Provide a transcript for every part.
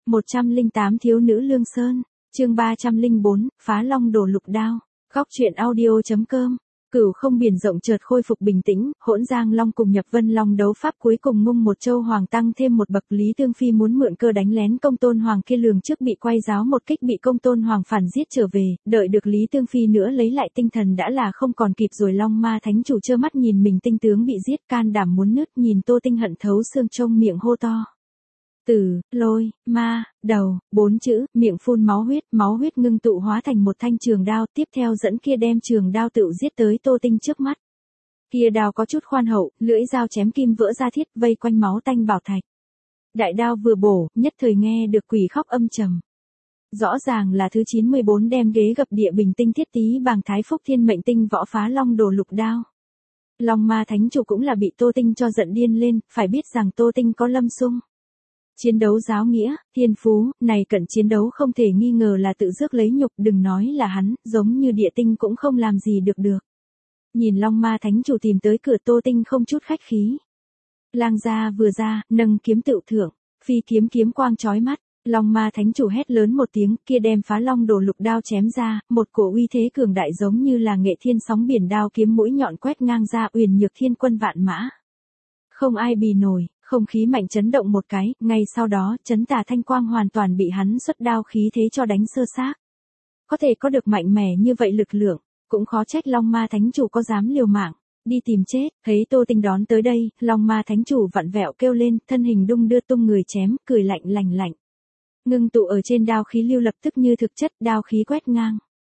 108 Thiếu nữ Lương Sơn, chương 304, Phá Long đổ lục đao. Góc truyện audio.com. Cửu không biển rộng chợt khôi phục bình tĩnh, hỗn Giang Long cùng Nhập Vân Long đấu pháp cuối cùng Ngung một châu hoàng tăng thêm một bậc. Lý Tương Phi muốn mượn cơ đánh lén Công Tôn Hoàng kia lường trước bị quay giáo một kích bị Công Tôn Hoàng phản giết trở về, đợi được Lý Tương Phi nữa lấy lại tinh thần đã là không còn kịp rồi. Long Ma Thánh Chủ trơ mắt nhìn mình tinh tướng bị giết, can đảm muốn nứt, nhìn Tô Tinh hận thấu xương, trông miệng hô to. Tử, lôi, ma, đầu, 4 chữ, miệng phun máu huyết ngưng tụ hóa thành một thanh trường đao, tiếp theo dẫn kia đem trường đao tự giết tới Tô Tinh trước mắt. Kia đao có chút khoan hậu, lưỡi dao chém kim vỡ ra thiết, vây quanh máu tanh bảo thạch. Đại đao vừa bổ, nhất thời nghe được quỷ khóc âm trầm. Rõ ràng là thứ 94 đem ghế gập địa bình tinh thiết tí bàng thái phúc thiên mệnh tinh võ phá long đồ lục đao. Long Ma Thánh Chủ cũng là bị Tô Tinh cho giận điên lên, phải biết rằng Tô Tinh có lâm sung. Chiến đấu giáo nghĩa, thiên phú, này cận chiến đấu không thể nghi ngờ là tự rước lấy nhục, đừng nói là hắn, giống như địa tinh cũng không làm gì được. Nhìn Long Ma Thánh Chủ tìm tới cửa, Tô Tinh không chút khách khí. Lang gia vừa ra, nâng kiếm tựu thượng, phi kiếm quang chói mắt, Long Ma Thánh Chủ hét lớn một tiếng, kia đem phá long đồ lục đao chém ra, một cổ uy thế cường đại giống như là nghệ thiên sóng biển, đao kiếm mũi nhọn quét ngang ra, uyển nhược thiên quân vạn mã. Không ai bì nổi. Không khí mạnh chấn động một cái, ngay sau đó, chấn tà thanh quang hoàn toàn bị hắn xuất đao khí thế cho đánh sơ xác. Có thể có được mạnh mẽ như vậy lực lượng, cũng khó trách Long Ma Thánh Chủ có dám liều mạng, đi tìm chết. Thấy Tô Tinh đón tới đây, Long Ma Thánh Chủ vặn vẹo kêu lên, thân hình đung đưa tung người chém, cười lạnh lạnh. Ngưng tụ ở trên đao khí lưu lập tức như thực chất, đao khí quét ngang.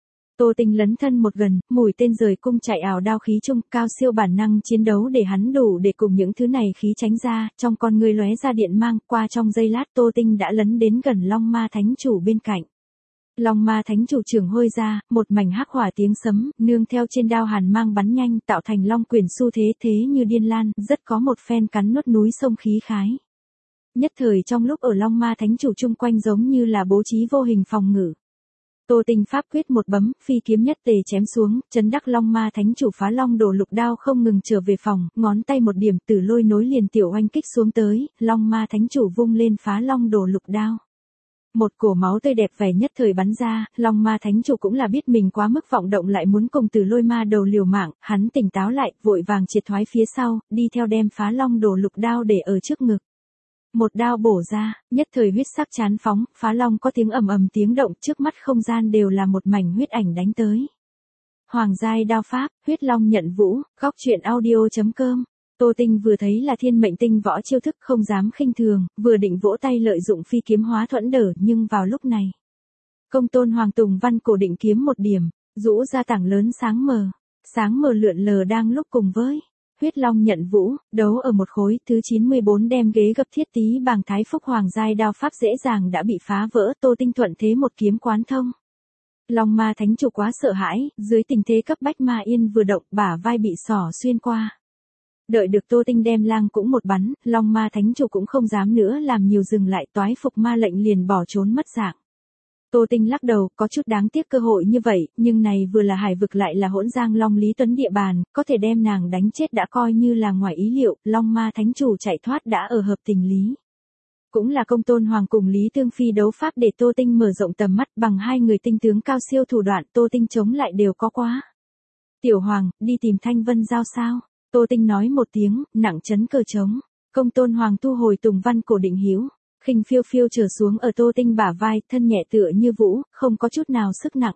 Tô Tinh lấn thân một gần, mũi tên rời cung chạy ảo đao khí trung, cao siêu bản năng chiến đấu để hắn đủ để cùng những thứ này khí tránh ra, trong con người lóe ra điện mang, qua trong giây lát Tô Tinh đã lấn đến gần Long Ma Thánh Chủ bên cạnh. Long Ma Thánh Chủ trưởng hôi ra, một mảnh hắc hỏa tiếng sấm, nương theo trên đao hàn mang bắn nhanh, tạo thành long quyền xu thế như điên lan, rất có một phen cắn nuốt núi sông khí khái. Nhất thời trong lúc ở Long Ma Thánh Chủ chung quanh giống như là bố trí vô hình phòng ngự. Tô Tinh pháp quyết một bấm, phi kiếm nhất tề chém xuống, chấn đắc Long Ma Thánh Chủ phá long đồ lục đao không ngừng trở về phòng, ngón tay một điểm, Tử Lôi nối liền tiểu oanh kích xuống tới, Long Ma Thánh Chủ vung lên phá long đồ lục đao. Một cổ máu tươi đẹp vẻ nhất thời bắn ra, Long Ma Thánh Chủ cũng là biết mình quá mức vọng động lại muốn cùng Tử Lôi ma đầu liều mạng, hắn tỉnh táo lại, vội vàng triệt thoái phía sau, đi theo đem phá long đồ lục đao để ở trước ngực. Một đao bổ ra, nhất thời huyết sắc chán phóng, phá long có tiếng ầm tiếng động, trước mắt không gian đều là một mảnh huyết ảnh đánh tới. Hoàng giai đao pháp, huyết long nhận vũ, góc truyện audio.com. Tô Tinh vừa thấy là thiên mệnh tinh võ chiêu thức không dám khinh thường, vừa định vỗ tay lợi dụng phi kiếm hóa thuẫn đỡ, nhưng vào lúc này. Công Tôn Hoàng Tùng Văn cổ định kiếm một điểm, rũ ra tảng lớn sáng mờ lượn lờ đang lúc cùng với. Huyết long nhận vũ, đấu ở một khối, thứ 94 đem ghế gập thiết tí bàng thái phúc hoàng giai đao pháp dễ dàng đã bị phá vỡ, Tô Tinh thuận thế một kiếm quán thông. Long Ma Thánh Chủ quá sợ hãi, dưới tình thế cấp bách Ma Yên vừa động, bả vai bị xỏ xuyên qua. Đợi được Tô Tinh đem lang cũng một bắn, Long Ma Thánh Chủ cũng không dám nữa làm nhiều, dừng lại, toái phục ma lệnh liền bỏ trốn mất dạng. Tô Tinh lắc đầu, có chút đáng tiếc cơ hội như vậy, nhưng này vừa là hải vực lại là hỗn Giang Long Lý Tuấn địa bàn, có thể đem nàng đánh chết đã coi như là ngoài ý liệu, Long Ma Thánh Chủ chạy thoát đã ở hợp tình lý. Cũng là Công Tôn Hoàng cùng Lý Tương Phi đấu pháp để Tô Tinh mở rộng tầm mắt, bằng hai người tinh tướng cao siêu thủ đoạn, Tô Tinh chống lại đều có quá. Tiểu Hoàng, đi tìm Thanh Vân Giao sao? Tô Tinh nói một tiếng, nặng chấn cờ trống. Công Tôn Hoàng thu hồi Tùng Văn cổ định hữu, khinh phiêu trở xuống ở Tô Tinh bả vai, thân nhẹ tựa như vũ, không có chút nào sức nặng.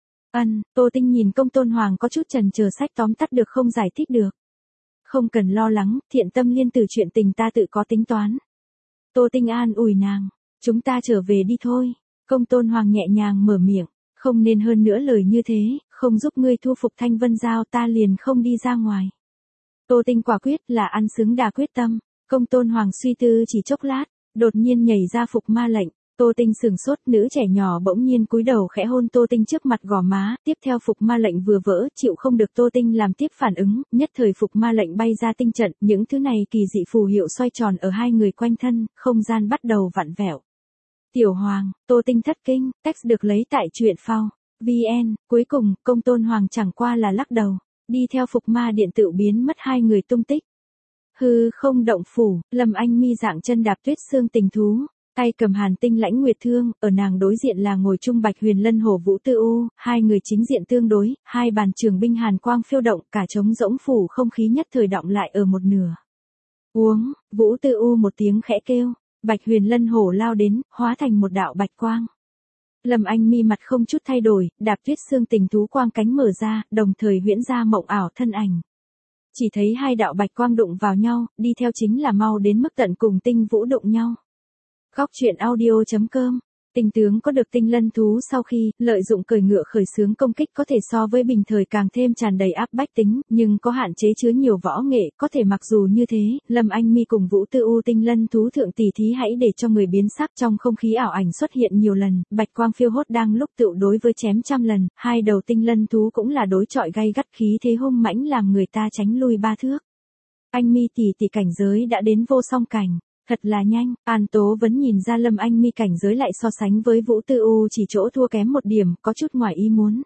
Tô Tinh nhìn Công Tôn Hoàng có chút chần chờ, sách tóm tắt được không giải thích được. Không cần lo lắng, thiện tâm liên tử, chuyện tình ta tự có tính toán. Tô Tinh an ủi nàng, chúng ta trở về đi thôi. Công Tôn Hoàng nhẹ nhàng mở miệng, không nên hơn nữa lời như thế, không giúp ngươi thu phục Thanh Vân Giao ta liền không đi ra ngoài. Tô Tinh quả quyết là ăn xứng đà quyết tâm. Công Tôn Hoàng suy tư chỉ chốc lát, đột nhiên nhảy ra phục ma lệnh. Tô Tinh sừng sốt, nữ trẻ nhỏ bỗng nhiên cúi đầu khẽ hôn Tô Tinh trước mặt gò má, tiếp theo phục ma lệnh vừa vỡ, chịu không được Tô Tinh làm tiếp phản ứng, nhất thời phục ma lệnh bay ra tinh trận, những thứ này kỳ dị phù hiệu xoay tròn ở hai người quanh thân, không gian bắt đầu vặn vẹo. Tiểu Hoàng, Tô Tinh thất kinh, text được lấy tại truyện phao. VN, cuối cùng, Công Tôn Hoàng chẳng qua là lắc đầu, đi theo phục ma điện tự biến mất hai người tung tích. Hư không động phủ, Lâm Anh Mi dạng chân đạp tuyết xương tình thú. Tay cầm Hàn Tinh Lãnh Nguyệt Thương, ở nàng đối diện là ngồi chung Bạch Huyền Lân Hổ Vũ Tư U, hai người chính diện tương đối, hai bàn trường binh hàn quang phiêu động, cả trống rỗng phủ không khí nhất thời động lại ở một nửa. Uống, Vũ Tư U một tiếng khẽ kêu, Bạch Huyền Lân Hổ lao đến, hóa thành một đạo bạch quang. Lâm Anh Mi mặt không chút thay đổi, đạp Tuyết Xương Tình thú quang cánh mở ra, đồng thời huyễn ra mộng ảo thân ảnh. Chỉ thấy hai đạo bạch quang đụng vào nhau, đi theo chính là mau đến mức tận cùng Tinh Vũ đụng nhau. Góc truyện audio.com. Tinh tướng có được tinh lân thú sau khi lợi dụng cởi ngựa khởi xướng công kích có thể so với bình thời càng thêm tràn đầy áp bách tính, nhưng có hạn chế chứa nhiều võ nghệ, có thể mặc dù như thế, Lâm Anh Mi cùng Vũ Tư U tinh lân thú thượng tỷ thí hãy để cho người biến sắc trong không khí ảo ảnh xuất hiện nhiều lần, bạch quang phiêu hốt đang lúc tựu đối với chém trăm lần, hai đầu tinh lân thú cũng là đối chọi gay gắt khí thế hung mãnh làm người ta tránh lui ba thước. Anh Mi tỷ cảnh giới đã đến vô song cảnh. Thật là nhanh, An Tố vẫn nhìn ra Lâm Anh Mi cảnh giới lại so sánh với Vũ Tư U chỉ chỗ thua kém một điểm, có chút ngoài ý muốn.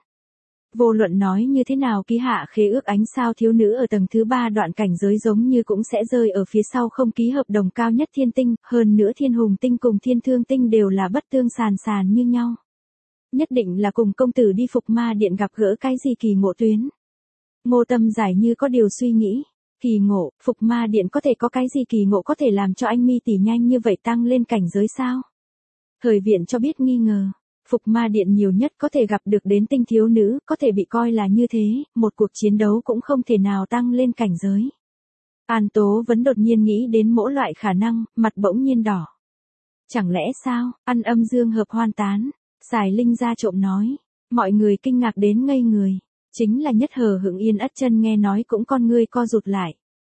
Vô luận nói như thế nào ký hạ khế ước ánh sao thiếu nữ ở tầng thứ 3 đoạn cảnh giới giống như cũng sẽ rơi ở phía sau không ký hợp đồng cao nhất thiên tinh, hơn nữa thiên hùng tinh cùng thiên thương tinh đều là bất tương sàn như nhau. Nhất định là cùng công tử đi Phục Ma Điện gặp gỡ cái gì kỳ ngộ tuyến. Ngô Tâm giải như có điều suy nghĩ. Kỳ ngộ, Phục Ma Điện có thể có cái gì kỳ ngộ có thể làm cho anh Mi tỷ nhanh như vậy tăng lên cảnh giới sao? Thời viện cho biết nghi ngờ, Phục Ma Điện nhiều nhất có thể gặp được đến tinh thiếu nữ, có thể bị coi là như thế, một cuộc chiến đấu cũng không thể nào tăng lên cảnh giới. An Tố vẫn đột nhiên nghĩ đến mỗi loại khả năng, mặt bỗng nhiên đỏ. Chẳng lẽ sao, ăn âm dương hợp hoan tán, Sài Linh ra trộm nói, mọi người kinh ngạc đến ngây người. Chính là Nhất Hờ Hững Yên Ất Chân nghe nói cũng con ngươi co rụt lại.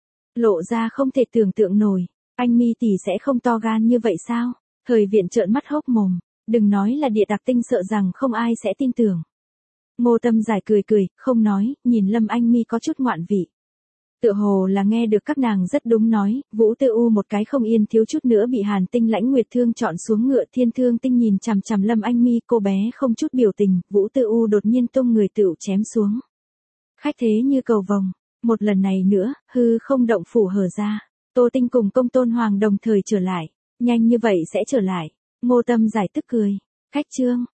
Lộ ra không thể tưởng tượng nổi, anh Mi tỷ sẽ không to gan như vậy sao? Thời viện trợn mắt hốc mồm, đừng nói là địa đặc tinh sợ rằng không ai sẽ tin tưởng. Ngô Tâm giải cười, không nói, nhìn Lâm Anh Mi có chút ngoạn vị. Tựa hồ là nghe được các nàng rất đúng nói, Vũ Tư U một cái không yên thiếu chút nữa bị Hàn Tinh Lãnh Nguyệt Thương chọn xuống ngựa, thiên thương tinh nhìn chằm chằm Lâm Anh Mi, cô bé không chút biểu tình, Vũ Tư U đột nhiên tung người tựu chém xuống. Khách thế như cầu vồng, một lần này nữa, hư không động phủ hở ra, Tô Tinh cùng Công Tôn Hoàng đồng thời trở lại, nhanh như vậy sẽ trở lại, Ngô Tâm giải tức cười, khách trương,